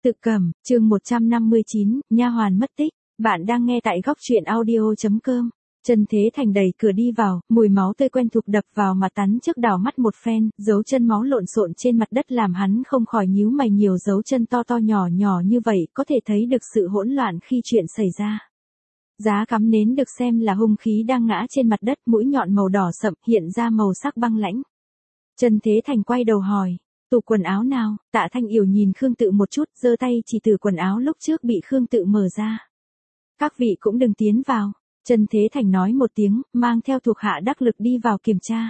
Tự Cẩm, chương 159, nha hoàn mất tích. Bạn đang nghe tại góc truyện audio.com. Trần Thế Thành đẩy cửa đi vào, mùi máu tươi quen thuộc đập vào mặt hắn trước đảo mắt một phen, dấu chân máu lộn xộn trên mặt đất làm hắn không khỏi nhíu mày, nhiều dấu chân to to nhỏ nhỏ như vậy có thể thấy được sự hỗn loạn khi chuyện xảy ra. Giá cắm nến được xem là hung khí đang ngã trên mặt đất, mũi nhọn màu đỏ sậm hiện ra màu sắc băng lãnh. Trần Thế Thành quay đầu hỏi, tủ quần áo nào? Tạ Thanh Yểu nhìn Khương Tự một chút, giơ tay chỉ từ quần áo lúc trước bị Khương Tự mở ra. Các vị cũng đừng tiến vào. Trần Thế Thành nói một tiếng, mang theo thuộc hạ đắc lực đi vào kiểm tra.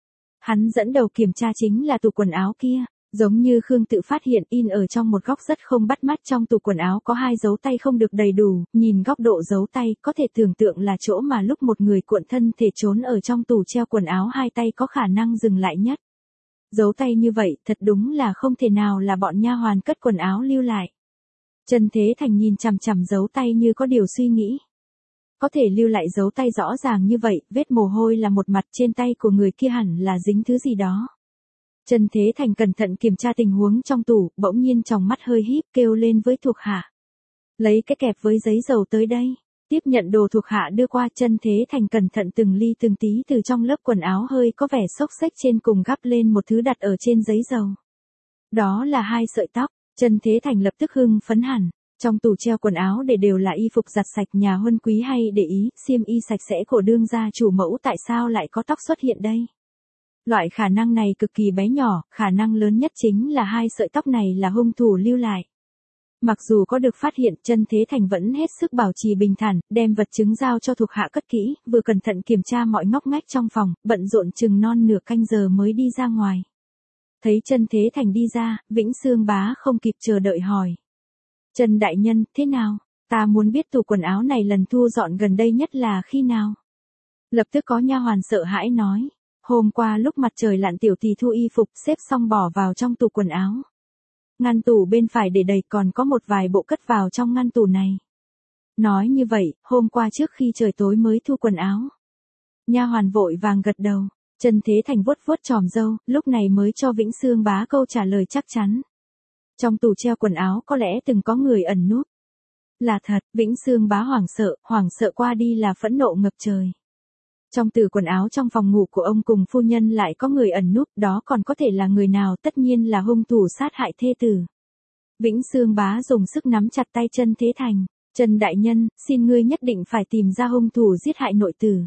Hắn dẫn đầu kiểm tra chính là tủ quần áo kia, giống như Khương Tự phát hiện in ở trong một góc rất không bắt mắt, trong tủ quần áo có 2 dấu tay không được đầy đủ, nhìn góc độ dấu tay có thể tưởng tượng là chỗ mà lúc một người cuộn thân thể trốn ở trong tủ treo quần áo 2 tay có khả năng dừng lại nhất. Dấu tay như vậy thật đúng là không thể nào là bọn nha hoàn cất quần áo lưu lại. Trần Thế Thành nhìn chằm chằm dấu tay như có điều suy nghĩ. Có thể lưu lại dấu tay rõ ràng như vậy, vết mồ hôi là một mặt, trên tay của người kia hẳn là dính thứ gì đó. Trần Thế Thành cẩn thận kiểm tra tình huống trong tủ, bỗng nhiên tròng mắt hơi híp kêu lên với thuộc hạ. Lấy cái kẹp với giấy dầu tới đây. Tiếp nhận đồ thuộc hạ đưa qua, Trần Thế Thành cẩn thận từng ly từng tí từ trong lớp quần áo hơi có vẻ xốc xếch trên cùng gắp lên một thứ đặt ở trên giấy dầu. Đó là 2 sợi tóc. Trần Thế Thành lập tức hưng phấn hẳn. Trong tủ treo quần áo để đều là y phục giặt sạch nhà huân quý hay để ý, xiêm y sạch sẽ của đương gia chủ mẫu, tại sao lại có tóc xuất hiện đây? Loại khả năng này cực kỳ bé nhỏ, khả năng lớn nhất chính là 2 sợi tóc này là hung thủ lưu lại. Mặc dù có được phát hiện, Trần Thế Thành vẫn hết sức bảo trì bình thản, đem vật chứng giao cho thuộc hạ cất kỹ, vừa cẩn thận kiểm tra mọi ngóc ngách trong phòng, bận rộn chừng non nửa canh giờ mới đi ra ngoài. Thấy Trần Thế Thành đi ra, Vĩnh Xương Bá không kịp chờ đợi hỏi. Trần đại nhân, thế nào? Ta muốn biết tủ quần áo này lần thu dọn gần đây nhất là khi nào? Lập tức có nha hoàn sợ hãi nói. Hôm qua lúc mặt trời lặn tiểu tỷ thu y phục xếp xong bỏ vào trong tủ quần áo. Ngăn tủ bên phải để đầy, còn có một vài bộ cất vào trong ngăn tủ này. Nói như vậy, hôm qua trước khi trời tối mới thu quần áo. Nha hoàn vội vàng gật đầu. Trần Thế Thành vuốt vuốt chòm râu, lúc này mới cho Vĩnh Xương Bá câu trả lời chắc chắn. Trong tủ treo quần áo có lẽ từng có người ẩn núp. Là thật, Vĩnh Xương Bá hoảng sợ qua đi là phẫn nộ ngập trời. Trong tủ quần áo trong phòng ngủ của ông cùng phu nhân lại có người ẩn núp, đó còn có thể là người nào? Tất nhiên là hung thủ sát hại thê tử. Vĩnh Xương Bá dùng sức nắm chặt tay Trần Thế Thành. Trần đại nhân, xin ngươi nhất định phải tìm ra hung thủ giết hại nội tử.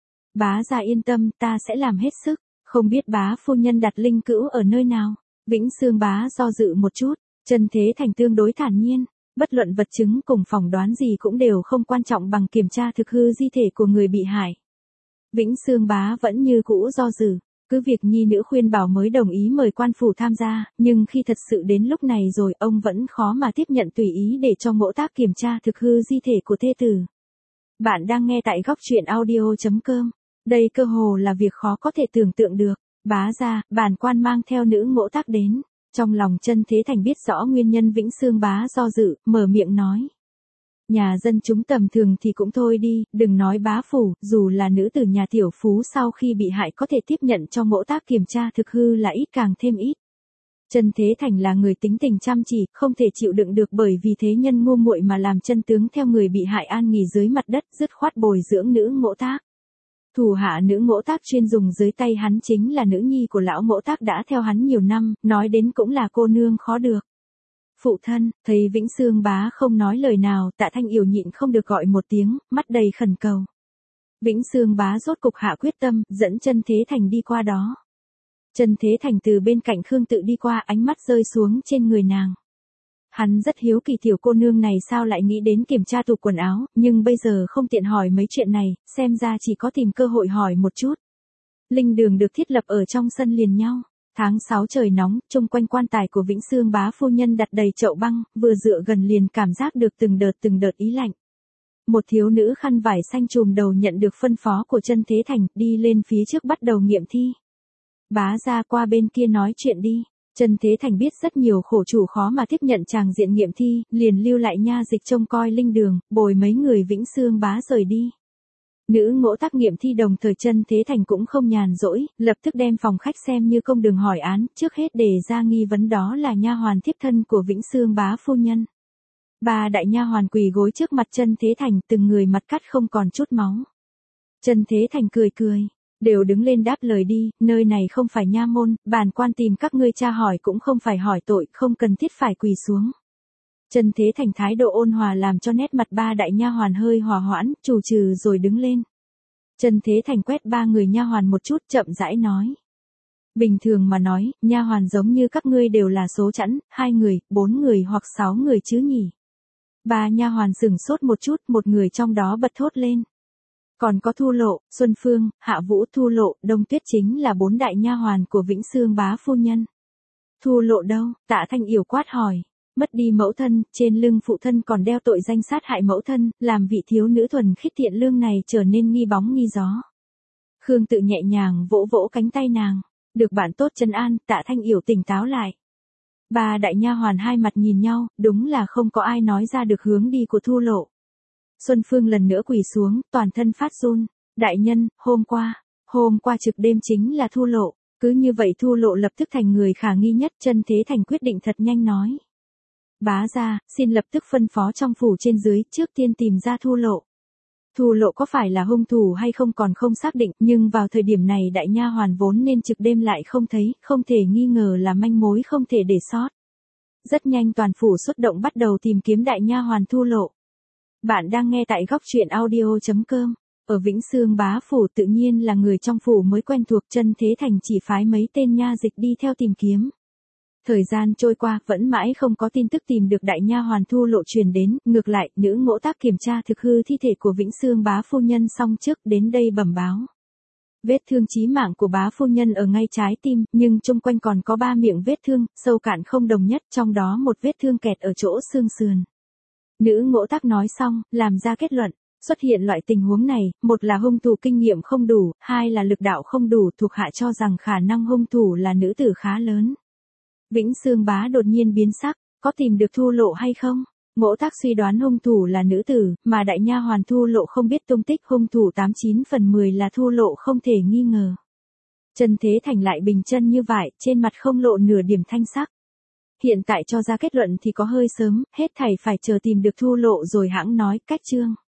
Bá gia yên tâm, ta sẽ làm hết sức. Không biết bá phu nhân đặt linh cữu ở nơi nào? Vĩnh Xương Bá do dự một chút. Trần Thế Thành tương đối thản nhiên. Bất luận vật chứng cùng phỏng đoán gì cũng đều không quan trọng bằng kiểm tra thực hư di thể của người bị hại. Vĩnh Xương Bá vẫn như cũ do dự, cứ việc nhi nữ khuyên bảo mới đồng ý mời quan phủ tham gia, nhưng khi thật sự đến lúc này rồi, ông vẫn khó mà tiếp nhận tùy ý để cho Mỗ Tác kiểm tra thực hư di thể của thê tử. Bạn đang nghe tại góc truyện audio.com. Đây cơ hồ là việc khó có thể tưởng tượng được. Bá gia, bản quan mang theo nữ Mỗ Tác đến. Trong lòng Trần Thế Thành biết rõ nguyên nhân Vĩnh Xương Bá do dự, mở miệng nói. Nhà dân chúng tầm thường thì cũng thôi đi, đừng nói bá phủ, dù là nữ tử nhà tiểu phú sau khi bị hại có thể tiếp nhận cho Mỗ Tác kiểm tra thực hư là ít càng thêm ít. Trần Thế Thành là người tính tình chăm chỉ, không thể chịu đựng được bởi vì thế nhân ngu muội mà làm chân tướng theo người bị hại an nghỉ dưới mặt đất, dứt khoát bồi dưỡng nữ Mỗ Tác. Thủ hạ nữ Mỗ Tác chuyên dùng dưới tay hắn chính là nữ nhi của lão Mỗ Tác đã theo hắn nhiều năm, nói đến cũng là cô nương khó được. Phụ thân, thấy Vĩnh Xương Bá không nói lời nào, Tạ Thanh Yểu nhịn không được gọi một tiếng, mắt đầy khẩn cầu. Vĩnh Xương Bá rốt cục hạ quyết tâm, dẫn Trần Thế Thành đi qua đó. Trần Thế Thành từ bên cạnh Khương Tự đi qua, ánh mắt rơi xuống trên người nàng. Hắn rất hiếu kỳ tiểu cô nương này sao lại nghĩ đến kiểm tra tủ quần áo, nhưng bây giờ không tiện hỏi mấy chuyện này, xem ra chỉ có tìm cơ hội hỏi một chút. Linh đường được thiết lập ở trong sân liền nhau. Tháng 6 trời nóng, chung quanh quan tài của Vĩnh Xương Bá phu nhân đặt đầy chậu băng, vừa dựa gần liền cảm giác được từng đợt ý lạnh. Một thiếu nữ khăn vải xanh trùm đầu nhận được phân phó của Trần Thế Thành, đi lên phía trước bắt đầu nghiệm thi. Bá ra qua bên kia nói chuyện đi. Trần Thế Thành biết rất nhiều khổ chủ khó mà tiếp nhận tràng diện nghiệm thi, liền lưu lại nha dịch trông coi linh đường, bồi mấy người Vĩnh Xương Bá rời đi. Nữ ngỗ tác nghiệm thi đồng thời Chân Thế Thành cũng không nhàn rỗi, lập tức đem phòng khách xem như công đường hỏi án, trước hết đề ra nghi vấn đó là nha hoàn thiếp thân của Vĩnh Xương bá phu nhân. Ba đại nha hoàn quỳ gối trước mặt Chân Thế Thành, từng người mặt cắt không còn chút máu. Chân Thế Thành cười cười, đều đứng lên đáp lời đi, nơi này không phải nha môn, bản quan tìm các ngươi tra hỏi cũng không phải hỏi tội, không cần thiết phải quỳ xuống. Chân Thế Thành thái độ ôn hòa làm cho nét mặt ba đại nha hoàn hơi hòa hoãn, trù trừ rồi đứng lên. Chân Thế Thành quét ba người nha hoàn một chút, chậm rãi nói. Bình thường mà nói, nha hoàn giống như các ngươi đều là số chẵn, 2 người, 4 người hoặc 6 người chứ nhỉ. Ba nha hoàn sửng sốt một chút, một người trong đó bật thốt lên. Còn có Thu Lộ, Xuân Phương, Hạ Vũ, Thu Lộ, Đông Tuyết chính là 4 đại nha hoàn của Vĩnh Xương bá phu nhân. Thu Lộ đâu? Tạ Thanh Yểu quát hỏi. Mất đi mẫu thân, trên lưng phụ thân còn đeo tội danh sát hại mẫu thân, làm vị thiếu nữ thuần khiết thiện lương này trở nên nghi bóng nghi gió. Khương Tự nhẹ nhàng vỗ vỗ cánh tay nàng. Được bạn tốt trấn an, Tạ Thanh Yểu tỉnh táo lại. Ba đại nha hoàn hai mặt nhìn nhau, đúng là không có ai nói ra được hướng đi của Thu Lộ. Xuân Phương lần nữa quỳ xuống, toàn thân phát run. Đại nhân, hôm qua trực đêm chính là Thu Lộ. Cứ như vậy Thu Lộ lập tức thành người khả nghi nhất. Chân Thế Thành quyết định thật nhanh nói. Bá gia, xin lập tức phân phó trong phủ trên dưới, trước tiên tìm ra Thu Lộ. Thu Lộ có phải là hung thủ hay không còn không xác định, nhưng vào thời điểm này đại nha hoàn vốn nên trực đêm lại không thấy, không thể nghi ngờ là manh mối không thể để sót. Rất nhanh toàn phủ xuất động bắt đầu tìm kiếm đại nha hoàn Thu Lộ. Bạn đang nghe tại góc truyện audio.com. Ở Vĩnh Xương bá phủ tự nhiên là người trong phủ mới quen thuộc. Chân Thế Thành chỉ phái mấy tên nha dịch đi theo tìm kiếm. Thời gian trôi qua vẫn mãi không có tin tức tìm được đại nha hoàn Thu Lộ truyền đến, ngược lại, nữ ngỗ tác kiểm tra thực hư thi thể của Vĩnh Xương bá phu nhân xong trước đến đây bẩm báo. Vết thương chí mạng của bá phu nhân ở ngay trái tim, nhưng chung quanh còn có 3 miệng vết thương, sâu cạn không đồng nhất, trong đó một vết thương kẹt ở chỗ xương sườn. Nữ ngỗ tác nói xong, làm ra kết luận. Xuất hiện loại tình huống này, một là hung thủ kinh nghiệm không đủ, hai là lực đạo không đủ, thuộc hạ cho rằng khả năng hung thủ là nữ tử khá lớn. Vĩnh Xương bá đột nhiên biến sắc, có tìm được Thu Lộ hay không? Ngỗ tác suy đoán hung thủ là nữ tử, mà đại nha hoàn Thu Lộ không biết tung tích, hung thủ 89 phần 10 là Thu Lộ không thể nghi ngờ. Chân Thế Thành lại bình chân như vậy, trên mặt không lộ nửa điểm thanh sắc. Hiện tại cho ra kết luận thì có hơi sớm, hết thảy phải chờ tìm được Thu Lộ rồi hãng nói, cách chương.